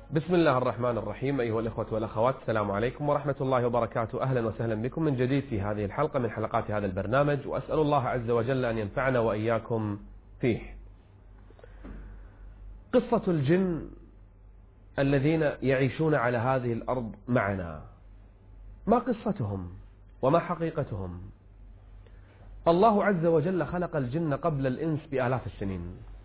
بسم الله الرحمن الرحيم. أيها الإخوة والأخوات، السلام عليكم ورحمة الله وبركاته. أهلا وسهلا بكم من جديد في هذه الحلقة من حلقات هذا البرنامج، وأسأل الله عز وجل أن ينفعنا وإياكم فيه. قصة الجن الذين يعيشون على هذه الأرض معنا، ما قصتهم وما حقيقتهم؟ الله عز وجل خلق الجن قبل الإنس بآلاف السنين،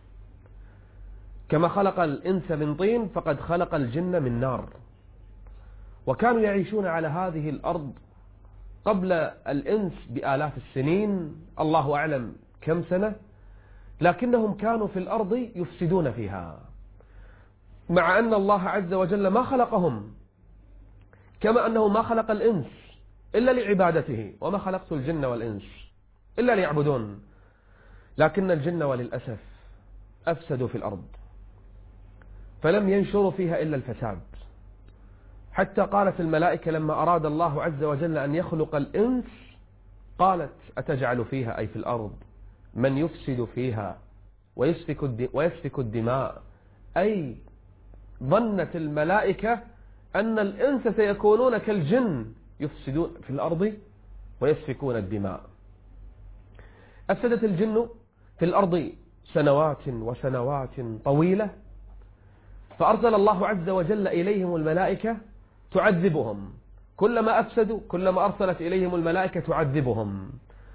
كما خلق الإنس من طين فقد خلق الجن من نار، وكانوا يعيشون على هذه الأرض قبل الإنس بآلاف السنين، الله أعلم كم سنة، لكنهم كانوا في الأرض يفسدون فيها، مع أن الله عز وجل ما خلقهم، كما أنه ما خلق الإنس إلا لعبادته، وما خلقت الجن والإنس إلا ليعبدون، لكن الجن وللأسف أفسدوا في الأرض، فلم ينشروا فيها إلا الفساد، حتى قالت الملائكة لما أراد الله عز وجل أن يخلق الإنس قالت: أتجعل فيها، أي في الأرض، من يفسد فيها ويسفك الدماء، أي ظنت الملائكة أن الإنس سيكونون كالجن يفسدون في الأرض ويسفكون الدماء. أفسدت الجن في الأرض سنوات وسنوات طويلة، فأرسل الله عز وجل إليهم الملائكة تعذبهم، كلما أفسدوا كلما أرسلت إليهم الملائكة تعذبهم،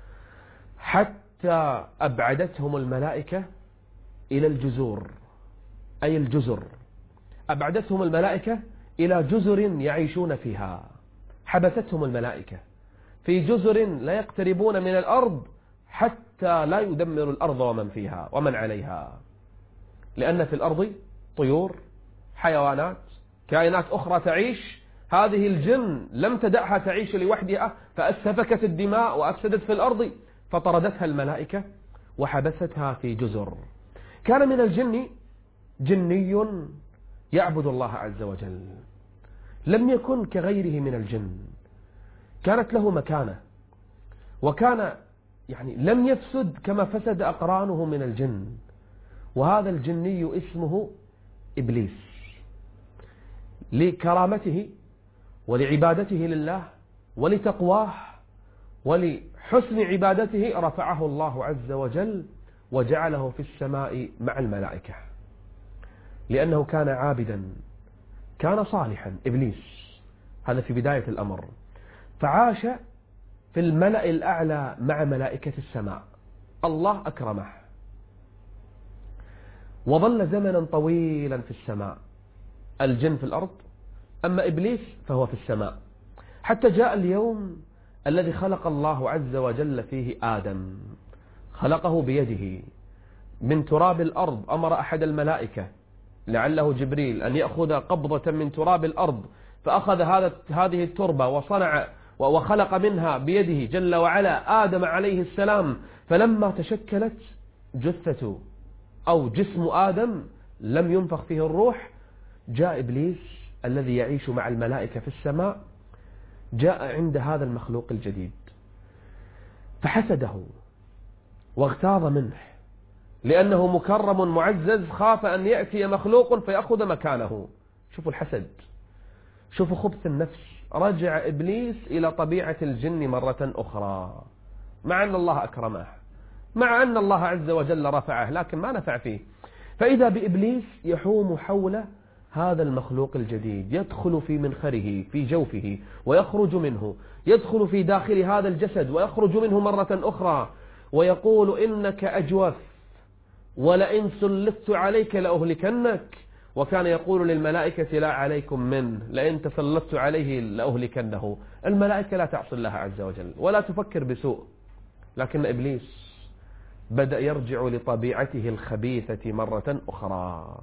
حتى أبعدتهم الملائكة إلى الجزر، أي الجزر، أبعدتهم الملائكة إلى جزر يعيشون فيها، حبستهم الملائكة في جزر لا يقتربون من الأرض حتى لا يدمروا الأرض ومن فيها ومن عليها، لأن في الأرض طيور، حيوانات، كائنات أخرى تعيش، هذه الجن لم تدعها تعيش لوحدها، فأسفكت الدماء وأفسدت في الأرض، فطردتها الملائكة وحبستها في جزر. كان من الجن جني يعبد الله عز وجل، لم يكن كغيره من الجن، كانت له مكانة، وكان لم يفسد كما فسد أقرانه من الجن، وهذا الجني اسمه إبليس، لكرامته ولعبادته لله ولتقواه ولحسن عبادته رفعه الله عز وجل وجعله في السماء مع الملائكة، لأنه كان عابدا، كان صالحا إبليس، هذا في بداية الأمر، فعاش في الملأ الأعلى مع ملائكة السماء، الله أكرمه وظل زمنا طويلا في السماء، الجن في الأرض، أما إبليس فهو في السماء، حتى جاء اليوم الذي خلق الله عز وجل فيه آدم، خلقه بيده من تراب الأرض، أمر أحد الملائكة لعله جبريل أن يأخذ قبضة من تراب الأرض، فأخذ هذه التربة وصنع وخلق منها بيده جل وعلا آدم عليه السلام، فلما تشكلت جثة أو جسم آدم لم ينفخ فيه الروح، جاء إبليس الذي يعيش مع الملائكة في السماء، جاء عند هذا المخلوق الجديد فحسده واغتاظ منه، لأنه مكرم معزز، خاف أن يأتي مخلوق فيأخذ مكانه. شوفوا الحسد، شوفوا خبث النفس، رجع إبليس إلى طبيعة الجن مرة أخرى، مع أن الله أكرمه، مع أن الله عز وجل رفعه، لكن ما نفع فيه، فإذا بإبليس يحوم حول هذا المخلوق الجديد، يدخل في منخره في جوفه ويخرج منه، يدخل في داخل هذا الجسد ويخرج منه مرة أخرى، ويقول: إنك أجوف، ولئن سلطت عليك لأهلكنك، وكان يقول للملائكة: لا عليكم منه، لئن تسلطت عليه لأهلكنه. الملائكة لا تعصي الله عز وجل ولا تفكر بسوء، لكن إبليس بدأ يرجع لطبيعته الخبيثة مرة أخرى،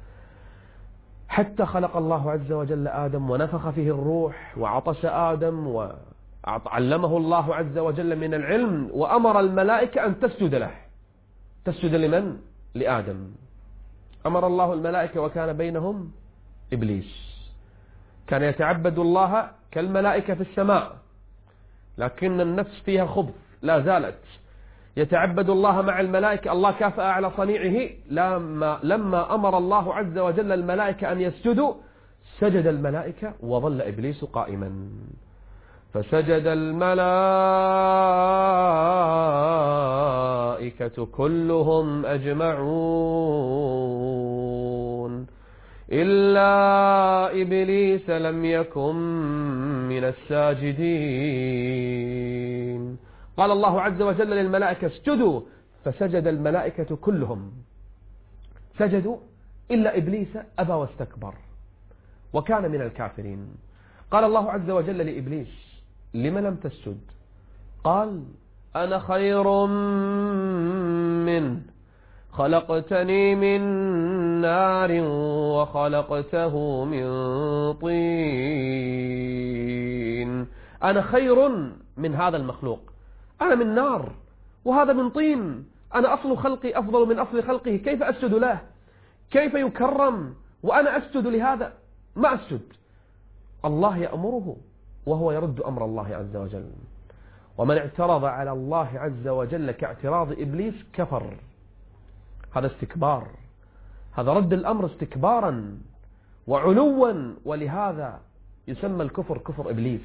حتى خلق الله عز وجل آدم ونفخ فيه الروح وعطش آدم وعلمه الله عز وجل من العلم، وأمر الملائكة أن تسجد له. تسجد لمن؟ لآدم. أمر الله الملائكة وكان بينهم إبليس، كان يتعبد الله كالملائكة في السماء، لكن النفس فيها خبث لا زالت، يتعبد الله مع الملائكة، الله كافأ على صنيعه لما أمر الله عز وجل الملائكة أن يسجدوا سجد الملائكة وظل إبليس قائما، فسجد الملائكة كلهم أجمعون إلا إبليس لم يكن من الساجدين. قال الله عز وجل للملائكة اسجدوا، فسجد الملائكة كلهم سجدوا إلا إبليس أبى واستكبر وكان من الكافرين. قال الله عز وجل لإبليس لم لم تسجد؟ قال أنا خير منه خلقتني من نار وخلقته من طين. أنا خير من هذا المخلوق، أنا من نار وهذا من طين، أنا أصل خلقي أفضل من أصل خلقه، كيف أسجد له؟ كيف يكرم وأنا أسجد لهذا؟ ما أسجد. الله يأمره وهو يرد أمر الله عز وجل، ومن اعترض على الله عز وجل كاعتراض إبليس كفر. هذا استكبار، هذا رد الأمر استكبارا وعلوا، ولهذا يسمى الكفر كفر إبليس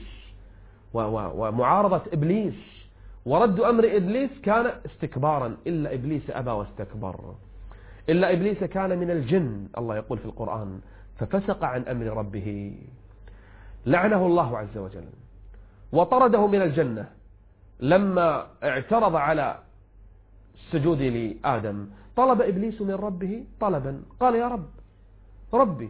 ومعارضة إبليس، ورد أمر إبليس كان استكبارا. إلا إبليس أبى واستكبر، إلا إبليس كان من الجن. الله يقول في القرآن ففسق عن أمر ربه، لعنه الله عز وجل وطرده من الجنة لما اعترض على السجود لآدم. طلب إبليس من ربه طلبا، قال يا ربي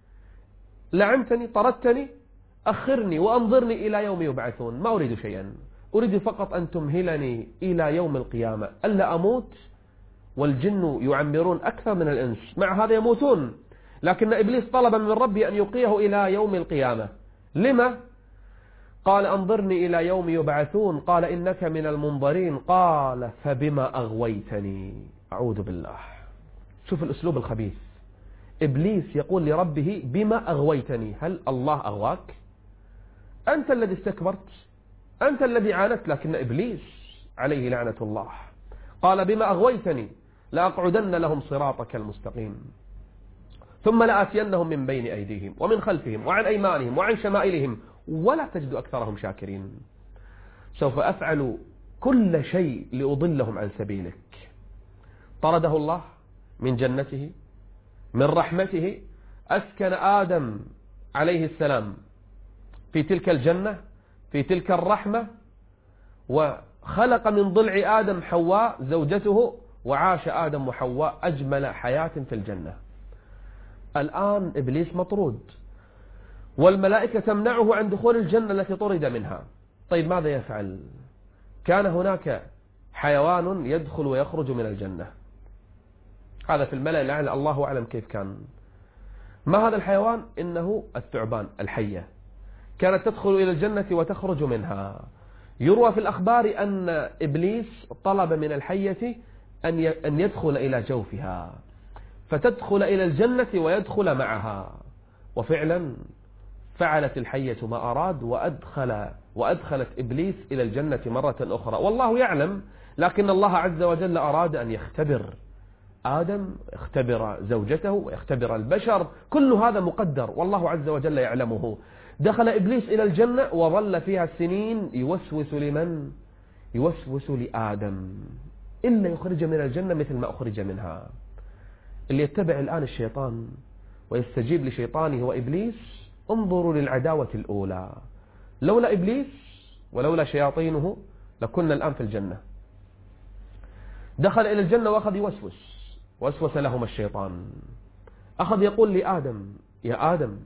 لعنتني طردتني، أخرني وأنظرني إلى يوم يبعثون، ما أريد شيئا، أريد فقط أن تمهلني إلى يوم القيامة، ألا أموت والجن يعمرون أكثر من الإنس، مع هذا يموتون. لكن إبليس طلب من ربي أن يقيه إلى يوم القيامة. لما؟ قال أنظرني إلى يوم يبعثون، قال إنك من المنظرين، قال فبما أغويتني. أعوذ بالله، شوف الأسلوب الخبيث. إبليس يقول لربه بما أغويتني، هل الله أغواك؟ أنت الذي استكبرت، أنت الذي عاندت، لكن إبليس عليه لعنة الله قال بما أغويتني لأقعدن لهم صراطك المستقيم ثم لآتينهم من بين أيديهم ومن خلفهم وعن أيمانهم وعن شمائلهم ولا تجد أكثرهم شاكرين. سوف أفعل كل شيء لأضلهم عن سبيلك. طرده الله من جنته، من رحمته أسكن آدم عليه السلام في تلك الجنة، في تلك الرحمة، وخلق من ضلع آدم حواء زوجته، وعاش آدم وحواء أجمل حياة في الجنة. الآن إبليس مطرود والملائكة تمنعه عن دخول الجنة التي طرد منها. طيب ماذا يفعل؟ كان هناك حيوان يدخل ويخرج من الجنة، هذا في الملأ الأعلى، الله أعلم كيف كان. ما هذا الحيوان؟ إنه الثعبان، الحية، كانت تدخل إلى الجنة وتخرج منها. يروى في الأخبار أن إبليس طلب من الحية أن يدخل إلى جوفها فتدخل إلى الجنة ويدخل معها، وفعلا فعلت الحية ما أراد وأدخلت إبليس إلى الجنة مرة أخرى، والله يعلم. لكن الله عز وجل أراد أن يختبر آدم، يختبر زوجته ويختبر البشر، كل هذا مقدر والله عز وجل يعلمه. دخل إبليس إلى الجنة وظل فيها سنين يوسوس لمن؟ يوسوس لآدم، إلا يخرج من الجنة مثل ما أخرج منها. اللي يتبع الآن الشيطان ويستجيب لشيطانه وإبليس، انظروا للعداوة الأولى. لولا إبليس ولولا شياطينه لكنا الآن في الجنة. دخل إلى الجنة وأخذ وسوس لهما الشيطان، أخذ يقول لآدم يا آدم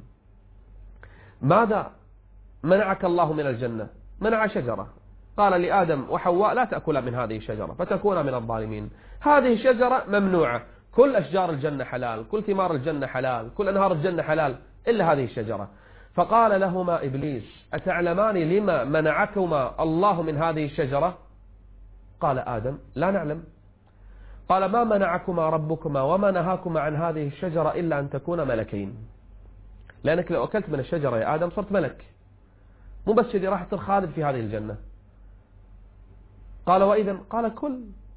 ماذا منعك الله من الجنة؟ منع شجرة، قال لآدم وحواء لا تأكل من هذه الشجرة فتكون من الظالمين. هذه الشجرة ممنوعة، كل أشجار الجنة حلال، كل ثمار الجنة حلال، كل أنهار الجنة حلال إلا هذه الشجرة. فقال لهما إبليس أتعلمان لما منعكما الله من هذه الشجرة؟ قال آدم لا نعلم. قال ما منعكما ربكما وما نهاكما عن هذه الشجرة إلا أن تكون ملكين، لأنك لو أكلت من الشجرة يا آدم صرت ملك، مو بس شدي راح تصير خالد في هذه الجنة. قال وإذا؟ قال كل،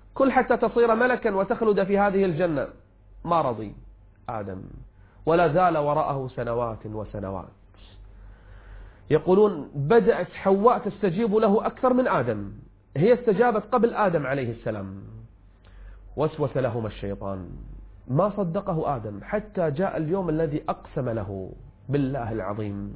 كل حتى تصير ملكا وتخلد في هذه الجنة. ما رضي آدم، ولا زال وراءه سنوات وسنوات. يقولون بدأت حواء تستجيب له أكثر من آدم، هي استجابت قبل آدم عليه السلام. وسوس لهما الشيطان، ما صدقه آدم حتى جاء اليوم الذي أقسم له بالله العظيم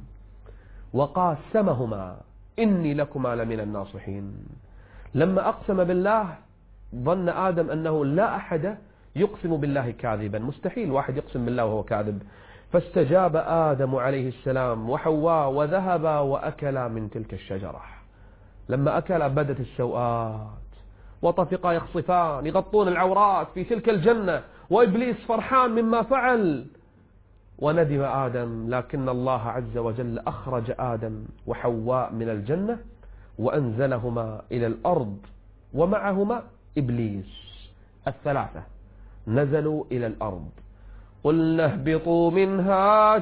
وقاسمهما إني لكما لمن الناصحين. لما أقسم بالله ظن آدم أنه لا أحد يقسم بالله كاذبا، مستحيل واحد يقسم بالله وهو كاذب. فاستجاب آدم عليه السلام وحواء وذهبا وأكلا من تلك الشجرة. لما أكلا بدت السوءات وطفقا يخصفان يغطون العورات في تلك الجنة، وإبليس فرحان مما فعل. وندم آدم، لكن الله عز وجل أخرج آدم وحواء من الجنة وأنزلهما إلى الأرض ومعهما إبليس. الثلاثة نزلوا إلى الأرض. قلنا اهبطوا منها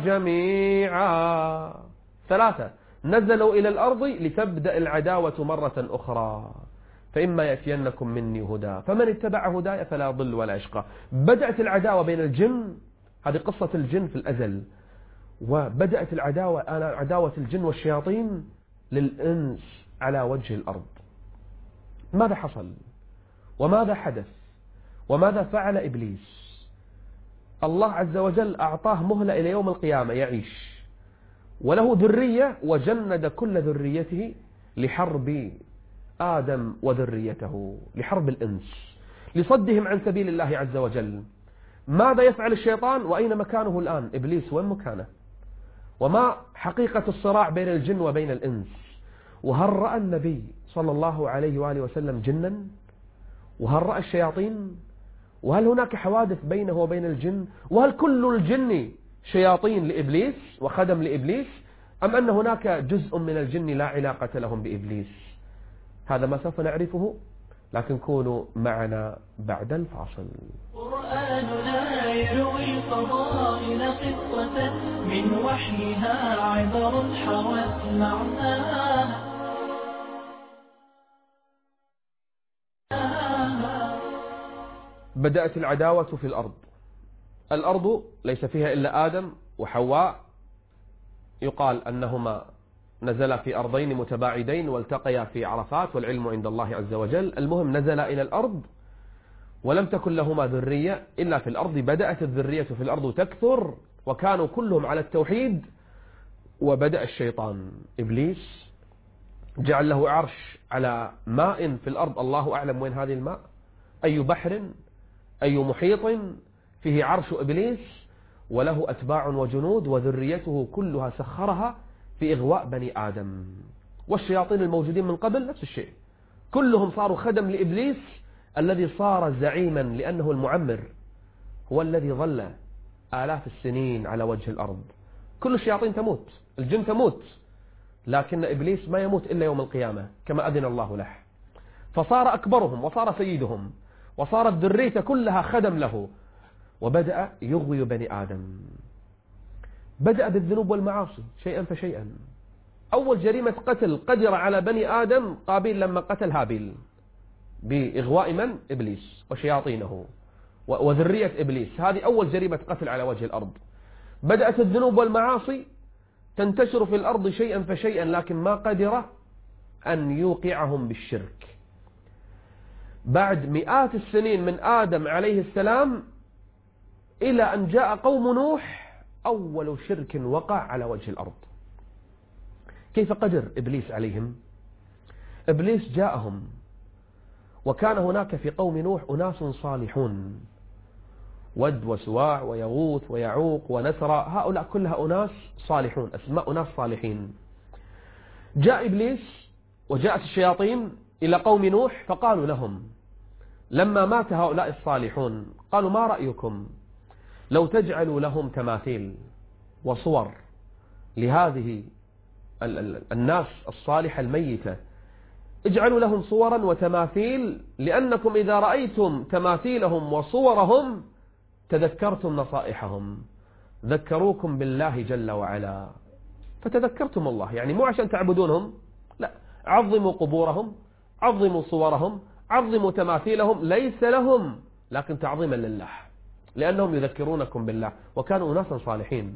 جميعا. ثلاثة نزلوا إلى الأرض لتبدأ العداوة مرة أخرى. فإما يأتينكم مني هدى فمن اتبع هداي فلا ضل ولا يشقى. بدأت العداوة بين الجن، هذه قصة الجن في الأزل، وبدأت عداوة الجن والشياطين للإنس على وجه الأرض. ماذا حصل وماذا حدث وماذا فعل إبليس؟ الله عز وجل أعطاه مهلة إلى يوم القيامة يعيش، وله ذرية، وجند كل ذريته لحرب آدم وذريته، لحرب الإنس، لصدهم عن سبيل الله عز وجل. ماذا يفعل الشيطان وأين مكانه الآن؟ إبليس وين مكانه؟ وما حقيقة الصراع بين الجن وبين الإنس؟ وهل رأى النبي صلى الله عليه وآله وسلم جنا؟ وهل رأى الشياطين؟ وهل هناك حوادث بينه وبين الجن؟ وهل كل الجن شياطين لإبليس وخدم لإبليس، أم أن هناك جزء من الجن لا علاقة لهم بإبليس؟ هذا ما سوف نعرفه، لكن كونوا معنا بعد الفاصل. قرآننا يروي فضائل قصة من وحيها عبر حوت معناها. بدأت العداوة في الأرض. الأرض ليس فيها إلا آدم وحواء، يقال أنهما نزلا في أرضين متباعدين والتقيا في عرفات، والعلم عند الله عز وجل. المهم نزلا إلى الأرض ولم تكن لهما ذرية إلا في الأرض. بدأت الذرية في الأرض تكثر وكانوا كلهم على التوحيد. وبدأ الشيطان إبليس جعل له عرش على ماء في الأرض، الله أعلم وين هذه الماء، أي بحر أي محيط، فيه عرش إبليس وله أتباع وجنود، وذريته كلها سخرها في إغواء بني آدم. والشياطين الموجودين من قبل نفس الشيء، كلهم صاروا خدم لإبليس الذي صار زعيما، لأنه المعمر، هو الذي ظل آلاف السنين على وجه الأرض. كل الشياطين تموت، الجن تموت، لكن إبليس ما يموت إلا يوم القيامة كما أذن الله له. فصار أكبرهم وصار سيدهم، وصارت ذريته كلها خدم له، وبدأ يغوي بني آدم. بدأ بالذنوب والمعاصي شيئا فشيئا. أول جريمة قتل قدر على بني آدم قابيل لما قتل هابيل بإغواء من؟ إبليس وشياطينه وذرية إبليس. هذه أول جريمة قتل على وجه الأرض. بدأت الذنوب والمعاصي تنتشر في الأرض شيئا فشيئا، لكن ما قدر أن يوقعهم بالشرك. بعد مئات السنين من آدم عليه السلام إلى أن جاء قوم نوح، أول شرك وقع على وجه الأرض. كيف قدر إبليس عليهم؟ إبليس جاءهم، وكان هناك في قوم نوح أناس صالحون، ود وسواع ويغوث ويعوق ونسرى، هؤلاء كلها أناس صالحون، أسماء أناس صالحين. جاء إبليس وجاءت الشياطين إلى قوم نوح فقالوا لهم لما مات هؤلاء الصالحون، قالوا ما رأيكم لو تجعلوا لهم تماثيل وصور لهذه الناس الصالحة الميتة، اجعلوا لهم صورا وتماثيل، لأنكم إذا رأيتم تماثيلهم وصورهم تذكرتم نصائحهم، ذكروكم بالله جل وعلا، فتذكرتم الله. يعني مو عشان تعبدونهم، لا، عظموا قبورهم، عظموا صورهم، عظموا تماثيلهم ليس لهم لكن تعظيما لله، لأنهم يذكرونكم بالله، وكانوا أناسا صالحين.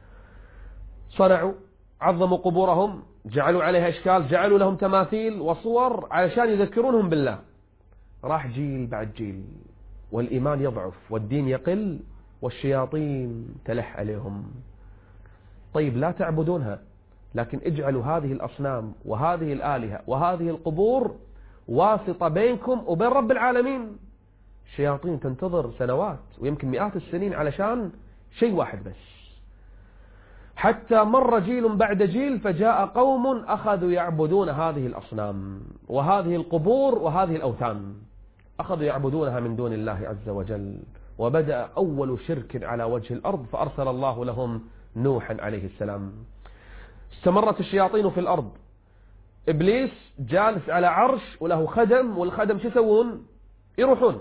صنعوا عظموا قبورهم، جعلوا عليها إشكال، جعلوا لهم تماثيل وصور علشان يذكرونهم بالله. راح جيل بعد جيل والإيمان يضعف والدين يقل والشياطين تلح عليهم. طيب لا تعبدونها، لكن اجعلوا هذه الأصنام وهذه الآلهة وهذه القبور واسطة بينكم وبين رب العالمين. الشياطين تنتظر سنوات ويمكن مئات السنين علشان شيء واحد بس. حتى مر جيل بعد جيل فجاء قوم أخذوا يعبدون هذه الأصنام وهذه القبور وهذه الأوثان، أخذوا يعبدونها من دون الله عز وجل، وبدأ أول شرك على وجه الأرض، فأرسل الله لهم نوحا عليه السلام. استمرت الشياطين في الأرض، إبليس جالس على عرش وله خدم، والخدم شو يسوون؟ يروحون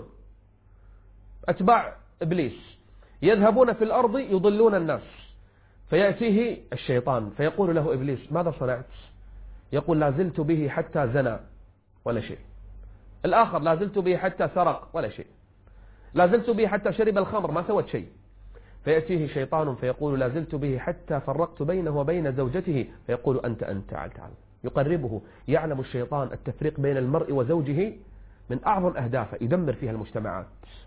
أتباع إبليس يذهبون في الأرض يضلون الناس، فيأتيه الشيطان فيقول له إبليس ماذا صنعت؟ يقول لا زلت به حتى زنى ولا شيء، الآخر لا زلت به حتى سرق ولا شيء، لا زلت به حتى شرب الخمر ما سوت شيء. فيأتيه شيطان فيقول لا زلت به حتى فرقت بينه وبين زوجته، فيقول أنت تعال تعال، يقربه. يعلم الشيطان التفريق بين المرء وزوجه من أعظم أهدافه، يدمر فيها المجتمعات.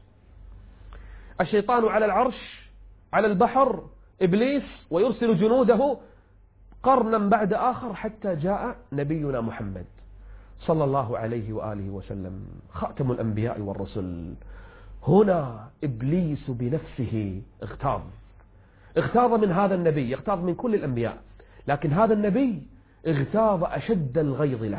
الشيطان على العرش على البحر إبليس، ويرسل جنوده قرنا بعد آخر حتى جاء نبينا محمد صلى الله عليه وآله وسلم خاتم الأنبياء والرسل. هنا إبليس بنفسه اغتاظ من هذا النبي، اغتاظ من كل الأنبياء، لكن هذا النبي اغتاظ أشد الغيظ له،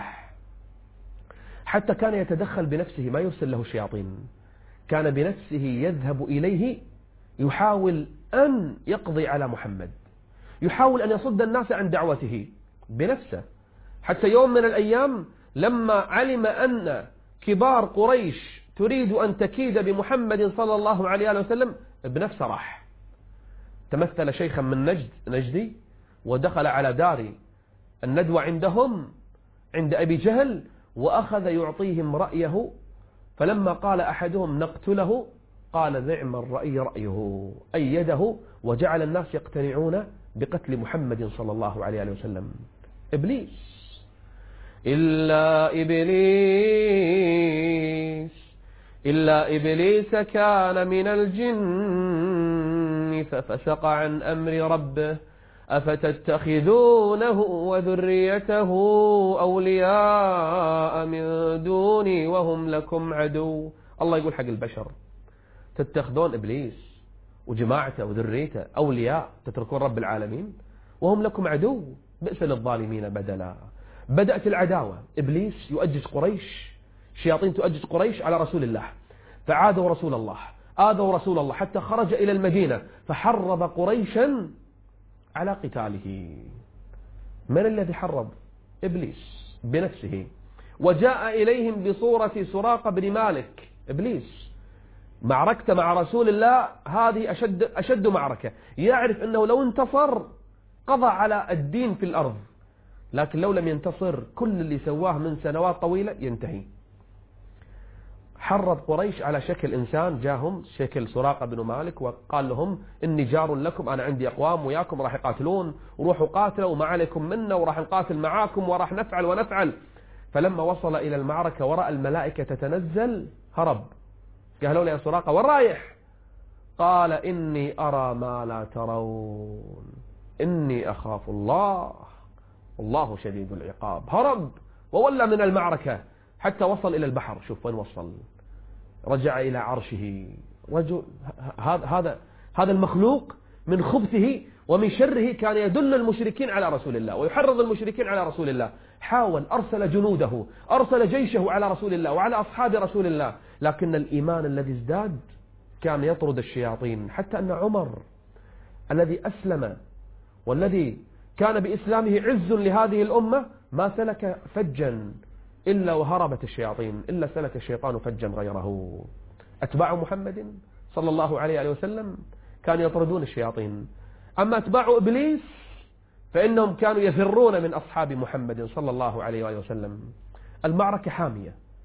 حتى كان يتدخل بنفسه، ما يرسل له الشياطين، كان بنفسه يذهب إليه يحاول أن يقضي على محمد، يحاول أن يصد الناس عن دعوته بنفسه. حتى يوم من الأيام لما علم أن كبار قريش تريد أن تكيد بمحمد صلى الله عليه وسلم، بنفسه راح تمثل شيخا من نجدي ودخل على دار الندوة عندهم عند أبي جهل، وأخذ يعطيهم رأيه. فلما قال أحدهم نقتله قال نعم الرأي رأيه، أيده وجعل الناس يقتنعون بقتل محمد صلى الله عليه وسلم. إبليس إلا إبليس كان من الجن ففسق عن أمر ربه أفتتخذونه وذريته أولياء من دوني وهم لكم عدو. الله يقول حق البشر تتخذون إبليس وجماعته وذريته أولياء، تتركون رب العالمين وهم لكم عدو، بئس للظالمين بدلا. بدأت العداوة، إبليس يؤجج قريش، الشياطين تؤجج قريش على رسول الله، فعادوا رسول الله، آذوا رسول الله حتى خرج إلى المدينة، فحرض قريشا على قتاله. من الذي حرض؟ إبليس بنفسه، وجاء إليهم بصورة سراقة بن مالك. إبليس معركته مع رسول الله هذه أشد معركة، يعرف أنه لو انتصر قضى على الدين في الأرض، لكن لو لم ينتصر كل اللي سواه من سنوات طويلة ينتهي. حرض قريش على شكل إنسان، جاهم شكل سراقة بن مالك وقال لهم إني جار لكم، أنا عندي أقوام وياكم راح يقاتلون، وروحوا قاتلوا وما عليكم منا وراح نقاتل معاكم وراح نفعل ونفعل. فلما وصل إلى المعركة ورأى الملائكة تتنزل هرب، قالوا له يا سراقة وين رايح؟ قال إني أرى ما لا ترون إني أخاف الله والله شديد العقاب. هرب وولى من المعركة حتى وصل إلى البحر. شوف وين وصل، رجع إلى عرشه. رجل هذا المخلوق من خبثه ومن شره كان يدل المشركين على رسول الله ويحرض المشركين على رسول الله. حاول، أرسل جنوده، أرسل جيشه على رسول الله وعلى أصحاب رسول الله، لكن الإيمان الذي ازداد كان يطرد الشياطين، حتى أن عمر الذي أسلم والذي كان بإسلامه عز لهذه الأمة ما سلك فجا إلا وهربت الشياطين، إلا سلك الشيطان فجا غيره. أتباع محمد صلى الله عليه وسلم كانوا يطردون الشياطين، أما أتباع إبليس فإنهم كانوا يفرون من أصحاب محمد صلى الله عليه وسلم. المعركة حامية،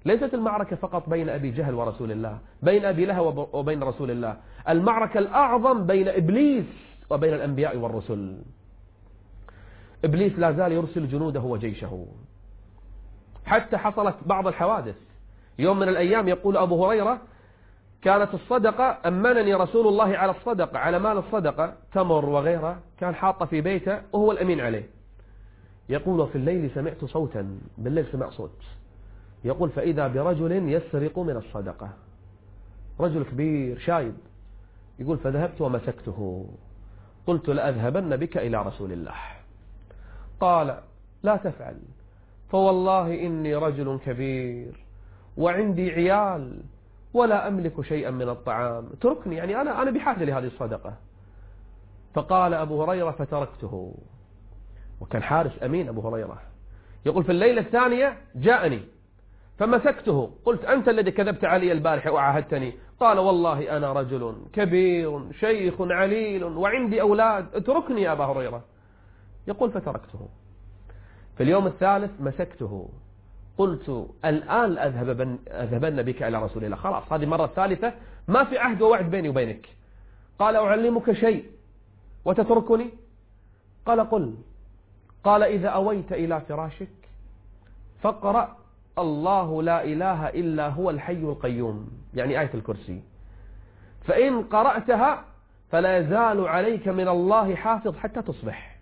ليست المعركة فقط بين أبي جهل ورسول الله، بين أبي لهب وبين رسول الله، المعركة الأعظم بين إبليس وبين الأنبياء والرسل. إبليس لا زال يرسل جنوده وجيشه، حتى حصلت بعض الحوادث. يوم من الأيام يقول أبو هريرة: كانت الصدقة، أمنني رسول الله على الصدقة، على مال الصدقة، تمر وغيرها، كان حاطة في بيته وهو الأمين عليه. يقول: في الليل سمعت صوتا، بالليل سمع صوت، يقول: فإذا برجل يسرق من الصدقة، رجل كبير شايب. يقول: فذهبت ومسكته، قلت: لأذهبن بك إلى رسول الله. قال: لا تفعل، فوالله إني رجل كبير وعندي عيال ولا أملك شيئا من الطعام، اتركني، يعني أنا بحاجة لهذه الصدقة. فقال أبو هريرة: فتركته. وكان حارس أمين أبو هريرة. يقول: في الليلة الثانية جاءني فمسكته، قلت: أنت الذي كذبت علي البارحة وعاهدتني. قال: والله أنا رجل كبير شيخ عليل وعندي أولاد، اتركني يا أبا هريرة. يقول: فتركته. في اليوم الثالث مسكته، قلت: الآن أذهبن بك إلى رسول الله، خلاص هذه المرة الثالثة، ما في عهد ووعد بيني وبينك. قال: أعلمك شيء وتتركني؟ قال: قل. قال: إذا أويت إلى فراشك فاقرأ الله لا إله إلا هو الحي القيوم، يعني آية الكرسي، فإن قرأتها فلا يزال عليك من الله حافظ حتى تصبح.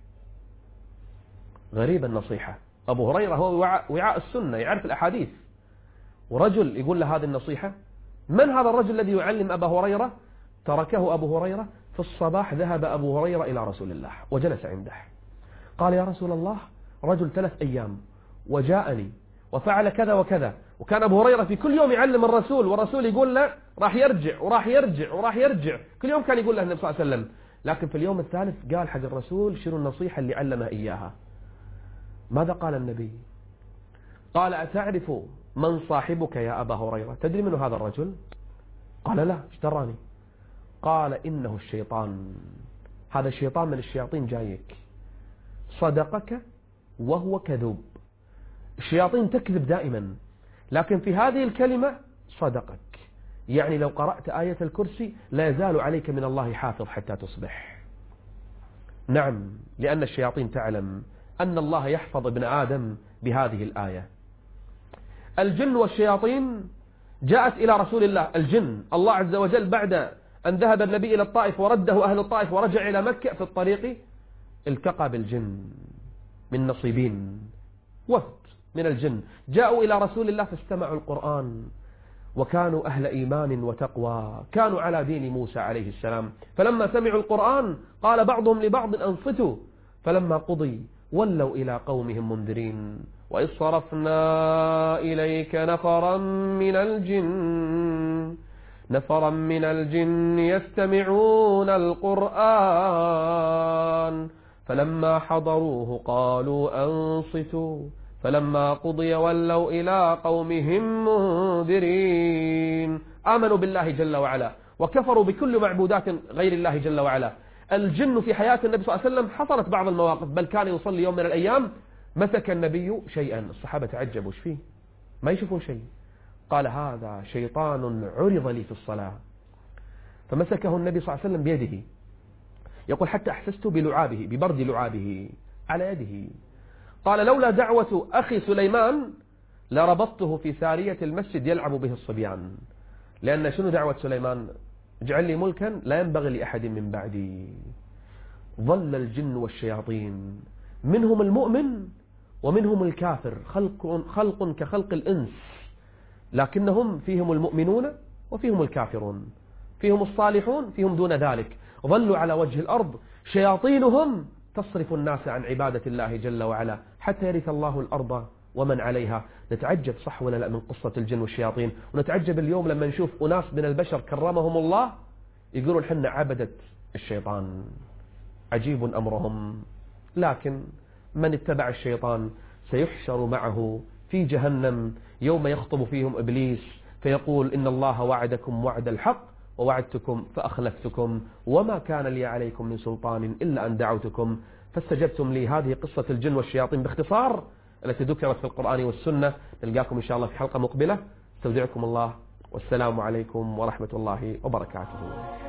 غريب النصيحة. أبو هريرة هو وعاء السنة، يعرف الأحاديث، ورجل يقول له هذه النصيحة. من هذا الرجل الذي يعلم أبا هريرة؟ تركه أبو هريرة في الصباح، ذهب أبو هريرة إلى رسول الله وجلس عنده. قال: يا رسول الله، رجل 3 أيام وجاءني وفعل كذا وكذا. وكان أبو هريرة في كل يوم يعلم الرسول، والرسول يقول له راح يرجع وراح يرجع وراح يرجع، كل يوم كان يقول له النبي صلى الله عليه وسلم. لكن في اليوم الثالث قال حق الرسول: شنو النصيحة اللي علمه إياها؟ ماذا قال النبي؟ قال: أتعرف من صاحبك يا أبا هريرة؟ تدري من هذا الرجل؟ قال: لا، ايش دراني؟ قال: إنه الشيطان، هذا الشيطان من الشياطين جايك، صدقك وهو كذوب. الشياطين تكذب دائما، لكن في هذه الكلمة صدقك، يعني لو قرأت آية الكرسي لا يزال عليك من الله حافظ حتى تصبح. نعم، لأن الشياطين تعلم أن الله يحفظ ابن آدم بهذه الآية. الجن والشياطين جاءت إلى رسول الله. الجن، الله عز وجل بعد أن ذهب النبي إلى الطائف ورده أهل الطائف ورجع إلى مكة، في الطريق التقى بالجن من نصيبين، وفد من الجن جاءوا إلى رسول الله فاستمعوا القرآن، وكانوا أهل إيمان وتقوى، كانوا على دين موسى عليه السلام. فلما سمعوا القرآن قال بعضهم لبعض: أنصتوا، فلما قضي ولوا إلى قومهم منذرين. وإذ صرفنا إليك نفرا من الجن يستمعون القرآن فلما حضروه قالوا أنصتوا فلما قضي ولوا إلى قومهم منذرين. آمنوا بالله جل وعلا وكفروا بكل معبودات غير الله جل وعلا. الجن في حياة النبي صلى الله عليه وسلم حصلت بعض المواقف، بل كان يصلي يوم من الأيام مسك النبي شيئا، الصحابة تعجبوا: ايش فيه؟ ما يشوفون شيء. قال: هذا شيطان عرض لي في الصلاة. فمسكه النبي صلى الله عليه وسلم بيده، يقول: حتى أحسست بلعابه، ببرد لعابه على يده. قال: لولا دعوة أخي سليمان لربطته في سارية المسجد يلعب به الصبيان. لأن شنو دعوة سليمان؟ اجعل لي ملكا لا ينبغي لأحد من بعدي. ظل الجن والشياطين منهم المؤمن ومنهم الكافر، خلق كخلق الإنس، لكنهم فيهم المؤمنون وفيهم الكافرون، فيهم الصالحون فيهم دون ذلك. ظلوا على وجه الأرض، شياطينهم تصرف الناس عن عبادة الله جل وعلا حتى يرث الله الأرض ومن عليها. نتعجب صح ولا لا من قصة الجن والشياطين، ونتعجب اليوم لما نشوف أناس من البشر كرمهم الله يقولون حنا عبدة الشيطان. عجيب أمرهم. لكن من اتبع الشيطان سيحشر معه في جهنم يوم يخطب فيهم إبليس فيقول: إن الله وعدكم وعد الحق ووعدتكم فأخلفتكم وما كان لي عليكم من سلطان إلا أن دعوتكم فاستجبتم لي. هذه قصة الجن والشياطين باختصار. التي ذكرت في القرآن والسنة. نلقاكم إن شاء الله في حلقة مقبلة. استودعكم الله، والسلام عليكم ورحمة الله وبركاته.